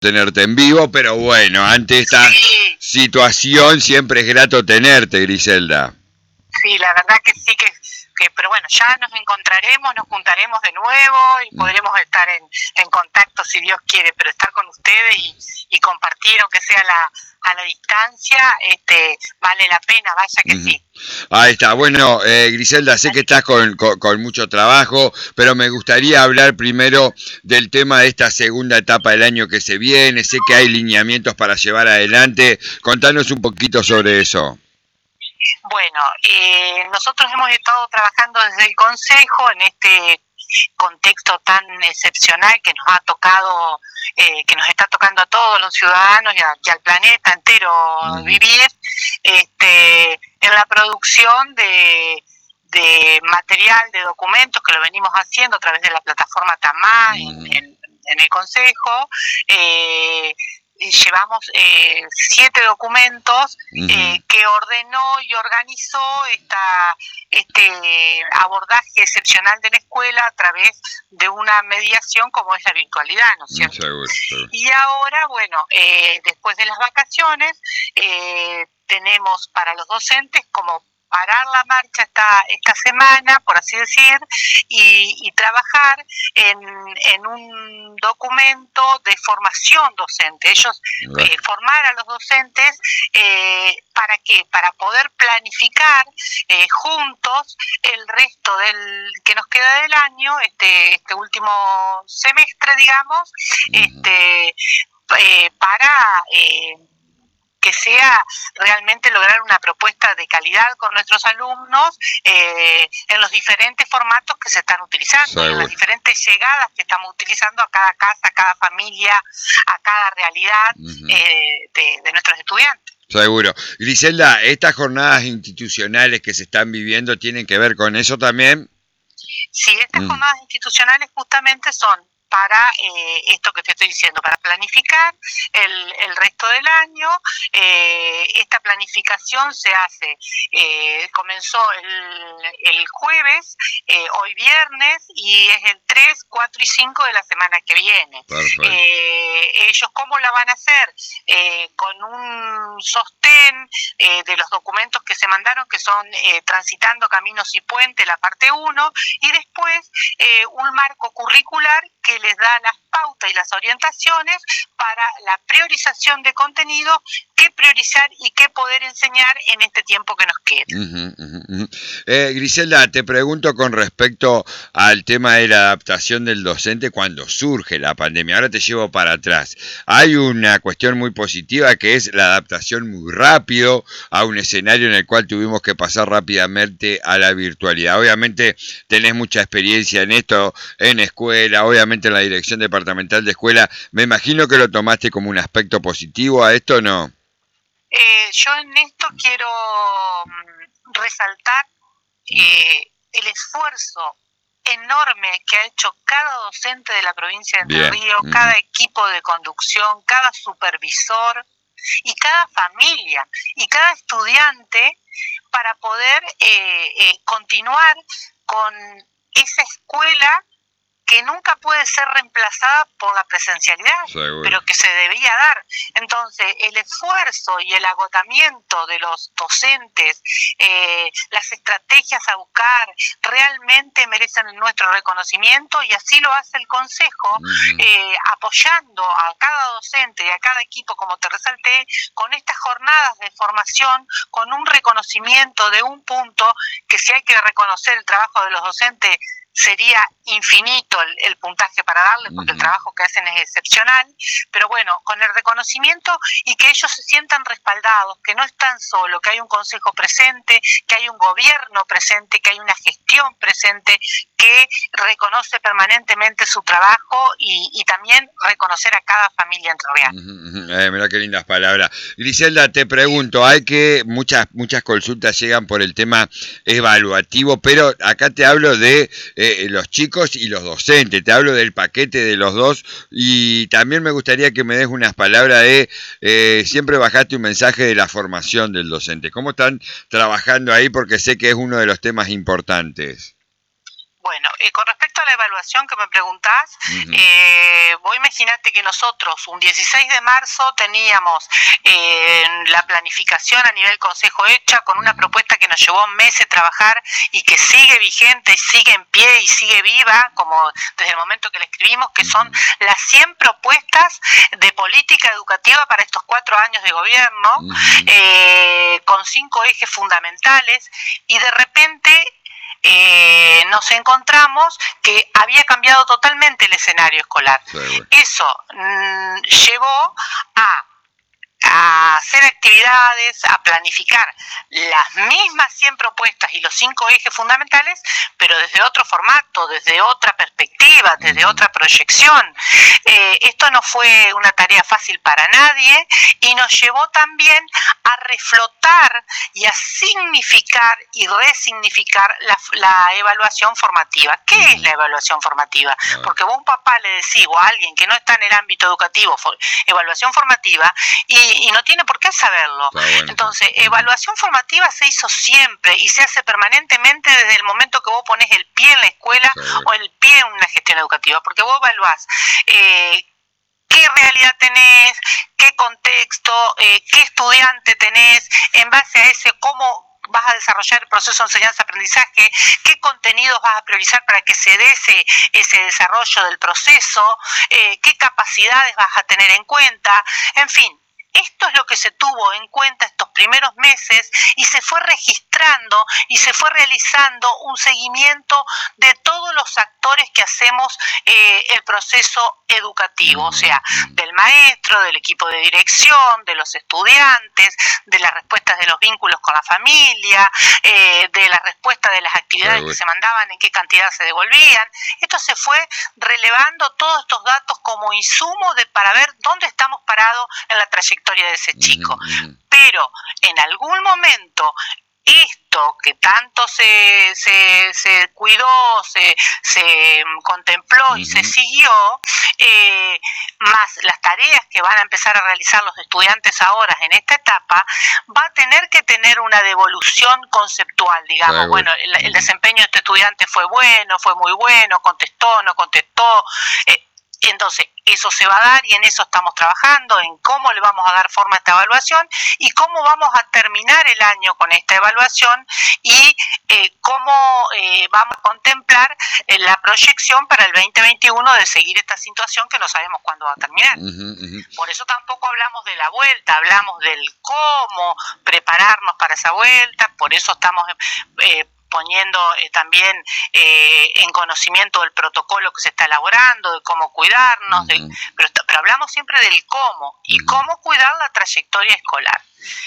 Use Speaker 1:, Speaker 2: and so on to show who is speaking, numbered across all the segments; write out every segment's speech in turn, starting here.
Speaker 1: tenerte en vivo, pero bueno, ante esta
Speaker 2: Sí,
Speaker 1: situación siempre es grato tenerte, Griselda.
Speaker 2: sí, la verdad que sí pero bueno, ya nos encontraremos, nos juntaremos de nuevo y podremos estar en contacto si Dios quiere, pero estar con ustedes y compartir, aunque sea a la distancia, vale la pena, vaya que sí.
Speaker 1: Ahí está. Bueno, Griselda, sé que estás con mucho trabajo, pero me gustaría hablar primero del tema de esta segunda etapa del año que se viene. Sé que hay lineamientos para llevar adelante. Contanos un poquito sobre eso.
Speaker 2: Bueno, nosotros hemos estado trabajando desde el Consejo en este contexto tan excepcional que nos ha tocado, que nos está tocando a todos los ciudadanos y al planeta entero vivir, en la producción de material, de documentos que lo venimos haciendo a través de la plataforma TAMA en el Consejo. Llevamos 7 documentos que ordenó y organizó este abordaje excepcional de la escuela a través de una mediación como es la virtualidad, ¿no es cierto?
Speaker 1: Seguro.
Speaker 2: Y ahora, bueno, después de las vacaciones, tenemos para los docentes como parar la marcha esta semana, por así decir, y trabajar en un documento de formación docente. Ellos formar a los docentes, ¿para qué? Para poder planificar juntos el resto del que nos queda del año, este último semestre, digamos, para que sea realmente lograr una propuesta de calidad con nuestros alumnos en los diferentes formatos que se están utilizando, en las diferentes llegadas que estamos utilizando a cada casa, a cada familia, a cada realidad de nuestros estudiantes.
Speaker 1: Seguro. Griselda, ¿estas jornadas institucionales que se están viviendo tienen que ver con eso también?
Speaker 2: Sí, estas jornadas institucionales justamente son para esto que te estoy diciendo, para planificar el resto del año. Esta planificación se hace, comenzó el jueves, hoy viernes, y es el 3, 4 y 5 de la semana que viene. Ellos, ¿cómo la van a hacer? Con un sostén de los documentos que se mandaron, que son Transitando Caminos y Puentes, la parte 1, y después un marco curricular que les da las pautas y las orientaciones para la priorización de contenido, qué priorizar y qué poder enseñar en este tiempo que nos queda.
Speaker 1: Griselda, te pregunto con respecto al tema de la adaptación del docente cuando surge la pandemia. Ahora te llevo para atrás. Hay una cuestión muy positiva que es la adaptación muy rápido a un escenario en el cual tuvimos que pasar rápidamente a la virtualidad. Obviamente tenés mucha experiencia en esto, en escuela, obviamente en la dirección departamental de escuela. Me imagino que lo tomaste como un aspecto positivo a esto, ¿no?
Speaker 2: Yo en esto quiero resaltar el esfuerzo enorme que ha hecho cada docente de la provincia de Entre Ríos, cada equipo de conducción, cada supervisor y cada familia y cada estudiante para poder continuar con esa escuela que nunca puede ser reemplazada por la presencialidad, pero que se debía dar. Entonces, el esfuerzo y el agotamiento de los docentes, las estrategias a buscar, realmente merecen nuestro reconocimiento, y así lo hace el Consejo, apoyando a cada docente y a cada equipo, como te resalté, con estas jornadas de formación, con un reconocimiento de un punto, que si hay que reconocer el trabajo de los docentes, sería infinito el puntaje para darle, porque el trabajo que hacen es excepcional, pero bueno, con el reconocimiento y que ellos se sientan respaldados, que no están solos, que hay un consejo presente, que hay un gobierno presente, que hay una gestión presente que reconoce permanentemente su trabajo y también reconocer a cada familia entrerriana.
Speaker 1: Mirá qué lindas palabras. Griselda, te pregunto, hay que muchas consultas llegan por el tema evaluativo, pero acá te hablo de los chicos y los docentes, te hablo del paquete de los dos, y también me gustaría que me des unas palabras de, siempre bajaste un mensaje de la formación del docente. ¿Cómo están trabajando ahí? Porque sé que es uno de los temas importantes.
Speaker 2: Bueno, con respecto a la evaluación que me preguntás, vos imaginate que nosotros un 16 de marzo teníamos la planificación a nivel consejo hecha con una propuesta que nos llevó meses trabajar y que sigue vigente, sigue en pie y sigue viva, como desde el momento que la escribimos, que son las 100 propuestas de política educativa para estos 4 años de gobierno, con 5 ejes fundamentales, y de repente nos encontramos que había cambiado totalmente el escenario escolar. Eso llevó a hacer actividades, a planificar las mismas 100 propuestas y los 5 ejes fundamentales, pero desde otro formato, desde otra perspectiva, desde otra proyección. Esto no fue una tarea fácil para nadie y nos llevó también a reflotar y a significar y resignificar la evaluación formativa. ¿Qué es la evaluación formativa? Porque vos a un papá le decís, o a alguien que no está en el ámbito educativo, evaluación formativa, y no tiene por qué saberlo. Entonces, evaluación formativa se hizo siempre y se hace permanentemente desde el momento que vos pones el pie en la escuela o el pie en una gestión educativa, porque vos evaluás qué realidad tenés, qué contexto, qué estudiante tenés, en base a ese cómo vas a desarrollar el proceso de enseñanza-aprendizaje, qué contenidos vas a priorizar para que se dé ese desarrollo del proceso, qué capacidades vas a tener en cuenta, en fin. Esto es lo que se tuvo en cuenta estos primeros meses y se fue registrando y se fue realizando un seguimiento de todos los actores que hacemos el proceso educativo, o sea, del maestro, del equipo de dirección, de los estudiantes, de las respuestas de los vínculos con la familia, de las respuestas de las actividades que se mandaban, en qué cantidad se devolvían. Esto se fue relevando todos estos datos como insumo para ver dónde estamos parados en la trayectoria de ese chico. Pero en algún momento esto que tanto se cuidó, se contempló y se siguió, más las tareas que van a empezar a realizar los estudiantes ahora en esta etapa, va a tener que tener una devolución conceptual, digamos. Bueno, el desempeño de este estudiante fue bueno, fue muy bueno, contestó, no contestó. Entonces, eso se va a dar y en eso estamos trabajando, en cómo le vamos a dar forma a esta evaluación y cómo vamos a terminar el año con esta evaluación y cómo vamos a contemplar la proyección para el 2021 de seguir esta situación que no sabemos cuándo va a terminar. Por eso tampoco hablamos de la vuelta, hablamos del cómo prepararnos para esa vuelta, por eso estamos poniendo también en conocimiento del protocolo que se está elaborando, de cómo cuidarnos, pero hablamos siempre del cómo y cómo cuidar la trayectoria escolar.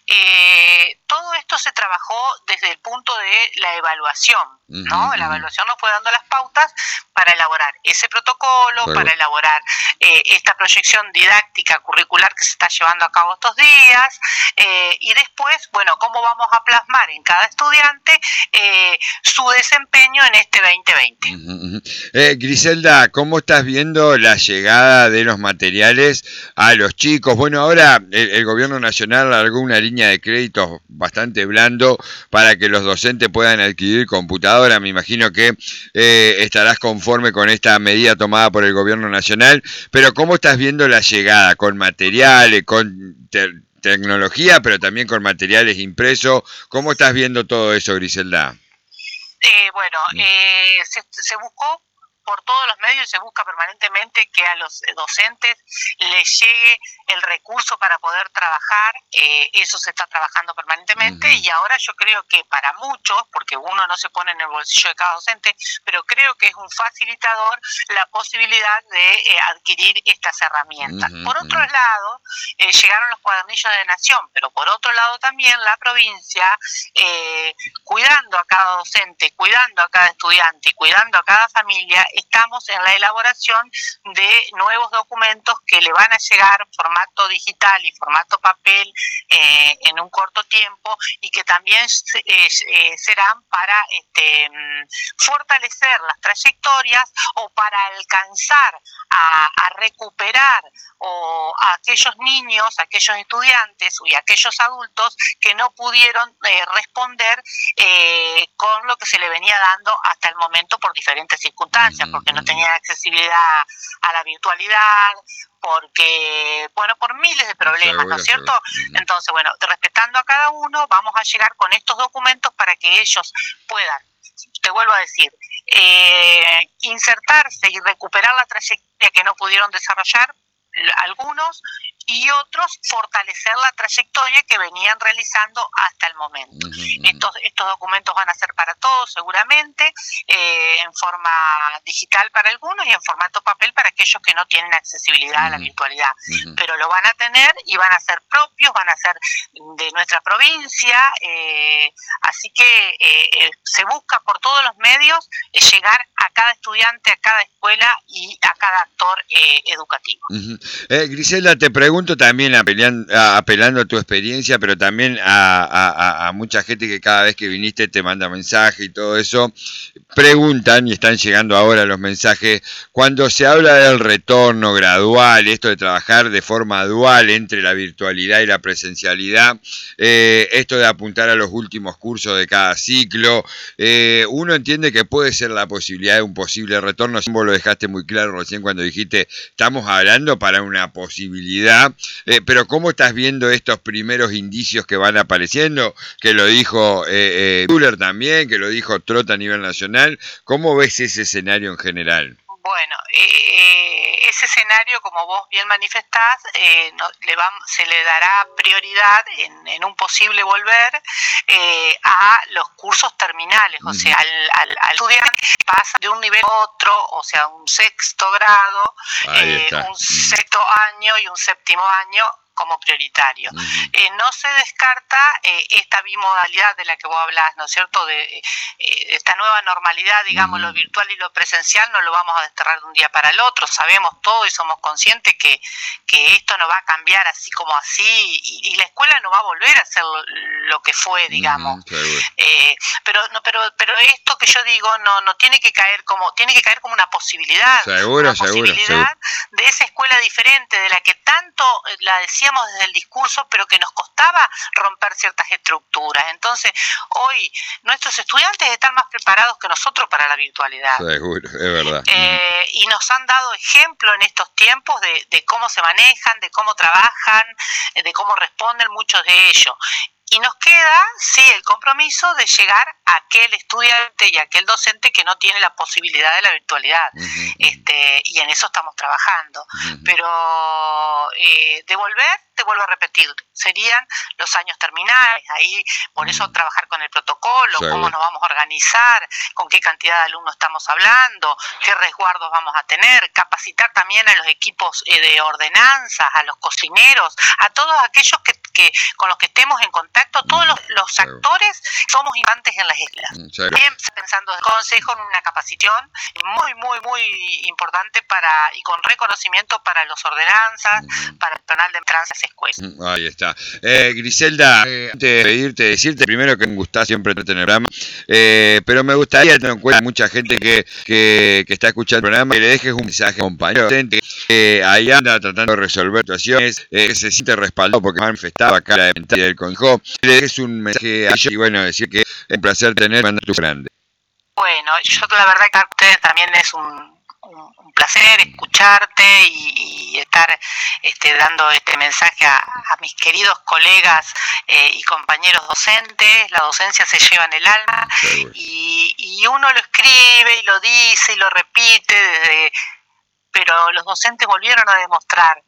Speaker 2: Todo esto se trabajó desde el punto de la evaluación, ¿no? La evaluación nos fue dando las pautas para elaborar ese protocolo, para elaborar esta proyección didáctica curricular que se está llevando a cabo estos días, y después, bueno, cómo vamos a plasmar en cada estudiante su desempeño en este 2020.
Speaker 1: Griselda, ¿cómo estás viendo la llegada de los materiales a los chicos? Bueno, ahora el gobierno nacional largó una línea de créditos bastante blando para que los docentes puedan adquirir computadora. Me imagino que estarás conforme con esta medida tomada por el gobierno nacional, pero ¿cómo estás viendo la llegada? ¿Con materiales, con tecnología, pero también con materiales impresos? ¿Cómo estás viendo todo eso, Griselda?
Speaker 2: Bueno, se buscó por todos los medios y se busca permanentemente que a los docentes les llegue el recurso para poder trabajar. Eso se está trabajando permanentemente y ahora yo creo que para muchos, porque uno no se pone en el bolsillo de cada docente, pero creo que es un facilitador la posibilidad de adquirir estas herramientas. Por otro lado, llegaron los cuadernillos de Nación, pero por otro lado también la provincia, cuidando a cada docente, cuidando a cada estudiante y cuidando a cada familia, estamos en la elaboración de nuevos documentos que le van a llegar en formato formato digital y formato papel en un corto tiempo, y que también serán para fortalecer las trayectorias o para alcanzar a recuperar o a aquellos niños, a aquellos estudiantes y a aquellos adultos que no pudieron responder con lo que se le venía dando hasta el momento por diferentes circunstancias, porque no tenían accesibilidad a la virtualidad, porque, bueno, por miles de problemas, ¿no es cierto? Entonces, bueno, respetando a cada uno, vamos a llegar con estos documentos para que ellos puedan, te vuelvo a decir, insertarse y recuperar la trayectoria que no pudieron desarrollar algunos, y otros fortalecer la trayectoria que venían realizando hasta el momento. Estos documentos van a ser para todos seguramente, en forma digital para algunos y en formato papel para aquellos que no tienen accesibilidad a la virtualidad, pero lo van a tener y van a ser propios, van a ser de nuestra provincia, así que se busca por todos los medios llegar a cada estudiante, a cada escuela y a cada actor educativo.
Speaker 1: Griselda, te pregunto también, apelando a tu experiencia, pero también a mucha gente que cada vez que viniste te manda mensaje y todo eso, preguntan, y están llegando ahora los mensajes, cuando se habla del retorno gradual, esto de trabajar de forma dual entre la virtualidad y la presencialidad, esto de apuntar a los últimos cursos de cada ciclo, uno entiende que puede ser la posibilidad de un posible retorno. Vos lo dejaste muy claro recién cuando dijiste, estamos hablando para una posibilidad, pero ¿cómo estás viendo estos primeros indicios que van apareciendo? Que lo dijo Müller también, que lo dijo Trota a nivel nacional. ¿Cómo ves ese escenario en general?
Speaker 2: Bueno, ese escenario, como vos bien manifestás, se le dará prioridad en un posible volver a los cursos terminales, o sea, al estudiante pasa de un nivel a otro, o sea, un sexto grado, un sexto año y un séptimo año como prioritario. No se descarta esta bimodalidad de la que vos hablás, ¿no es cierto?, de esta nueva normalidad, digamos, lo virtual y lo presencial no lo vamos a desterrar de un día para el otro, sabemos todo y somos conscientes que esto no va a cambiar así como así, y la escuela no va a volver a ser lo que fue, digamos. Pero esto que yo digo no tiene que caer como una posibilidad,
Speaker 1: seguro.
Speaker 2: De esa escuela diferente, de la que tanto la decíamos desde el discurso, pero que nos costaba romper ciertas estructuras. Entonces, hoy nuestros estudiantes están más preparados que nosotros para la virtualidad.
Speaker 1: Seguro, es verdad.
Speaker 2: Y nos han dado ejemplo en estos tiempos de cómo se manejan, de cómo trabajan, de cómo responden muchos de ellos. Y nos queda, sí, el compromiso de llegar a aquel estudiante y a aquel docente que no tiene la posibilidad de la virtualidad. Y en eso estamos trabajando. Pero te vuelvo a repetir, serían los años terminales. Ahí, por eso trabajar con el protocolo, cómo nos vamos a organizar, con qué cantidad de alumnos estamos hablando, qué resguardos vamos a tener, capacitar también a los equipos de ordenanzas, a los cocineros, a todos aquellos que con los que estemos en contacto, todos los actores somos importantes en las escuelas. Bien, pensando en el consejo, en una capacitación muy importante y con reconocimiento para los ordenanzas, para el personal de entranza a las escuelas.
Speaker 1: Ahí está. Griselda, antes de pedirte, decirte primero que me gusta siempre tener el programa, pero me gustaría tener en cuenta a mucha gente que está escuchando el programa, que le dejes un mensaje a un compañero que ahí anda tratando de resolver situaciones, que se siente respaldado porque manifestaba acá la mentira del consejo, le dejes un mensaje a ellos y bueno, decir que es un placer tener, mandar tu grande.
Speaker 2: Bueno, yo la verdad que a ustedes también es un placer escucharte y estar dando este mensaje a mis queridos colegas y compañeros docentes. La docencia se lleva en el alma y uno lo escribe y lo dice y lo repite, pero los docentes volvieron a demostrar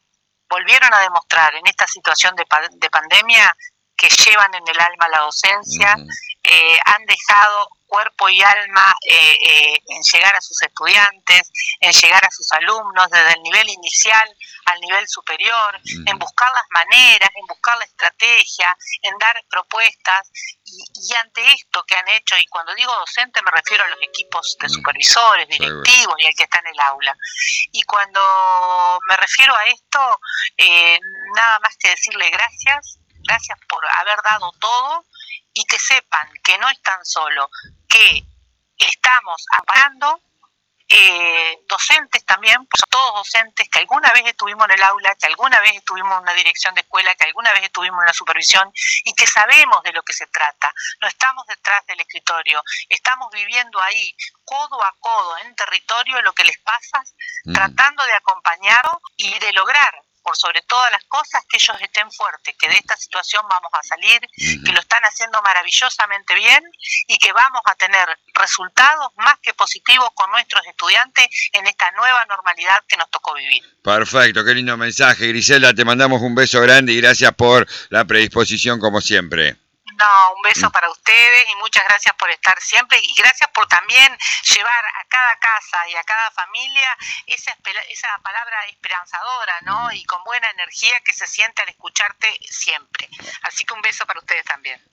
Speaker 2: en esta situación de pandemia que llevan en el alma la docencia, han dejado cuerpo y alma en llegar a sus estudiantes, en llegar a sus alumnos, desde el nivel inicial al nivel superior, en buscar las maneras, en buscar la estrategia, en dar propuestas, y ante esto que han hecho, y cuando digo docente me refiero a los equipos de supervisores, directivos y al que está en el aula, y cuando me refiero a esto, nada más que decirle gracias por haber dado todo, y que sepan que no están solos, que estamos amparando docentes también, pues todos docentes que alguna vez estuvimos en el aula, que alguna vez estuvimos en una dirección de escuela, que alguna vez estuvimos en una supervisión, y que sabemos de lo que se trata. No estamos detrás del escritorio, estamos viviendo ahí, codo a codo, en territorio, lo que les pasa, tratando de acompañarlos y de lograr, por sobre todas las cosas, que ellos estén fuertes, que de esta situación vamos a salir, que lo están haciendo maravillosamente bien y que vamos a tener resultados más que positivos con nuestros estudiantes en esta nueva normalidad que nos tocó vivir.
Speaker 1: Perfecto, qué lindo mensaje, Griselda, te mandamos un beso grande y gracias por la predisposición como siempre.
Speaker 2: No, un beso para ustedes y muchas gracias por estar siempre, y gracias por también llevar a cada casa y a cada familia esa palabra esperanzadora, ¿no? Y con buena energía que se siente al escucharte siempre. Así que un beso para ustedes también.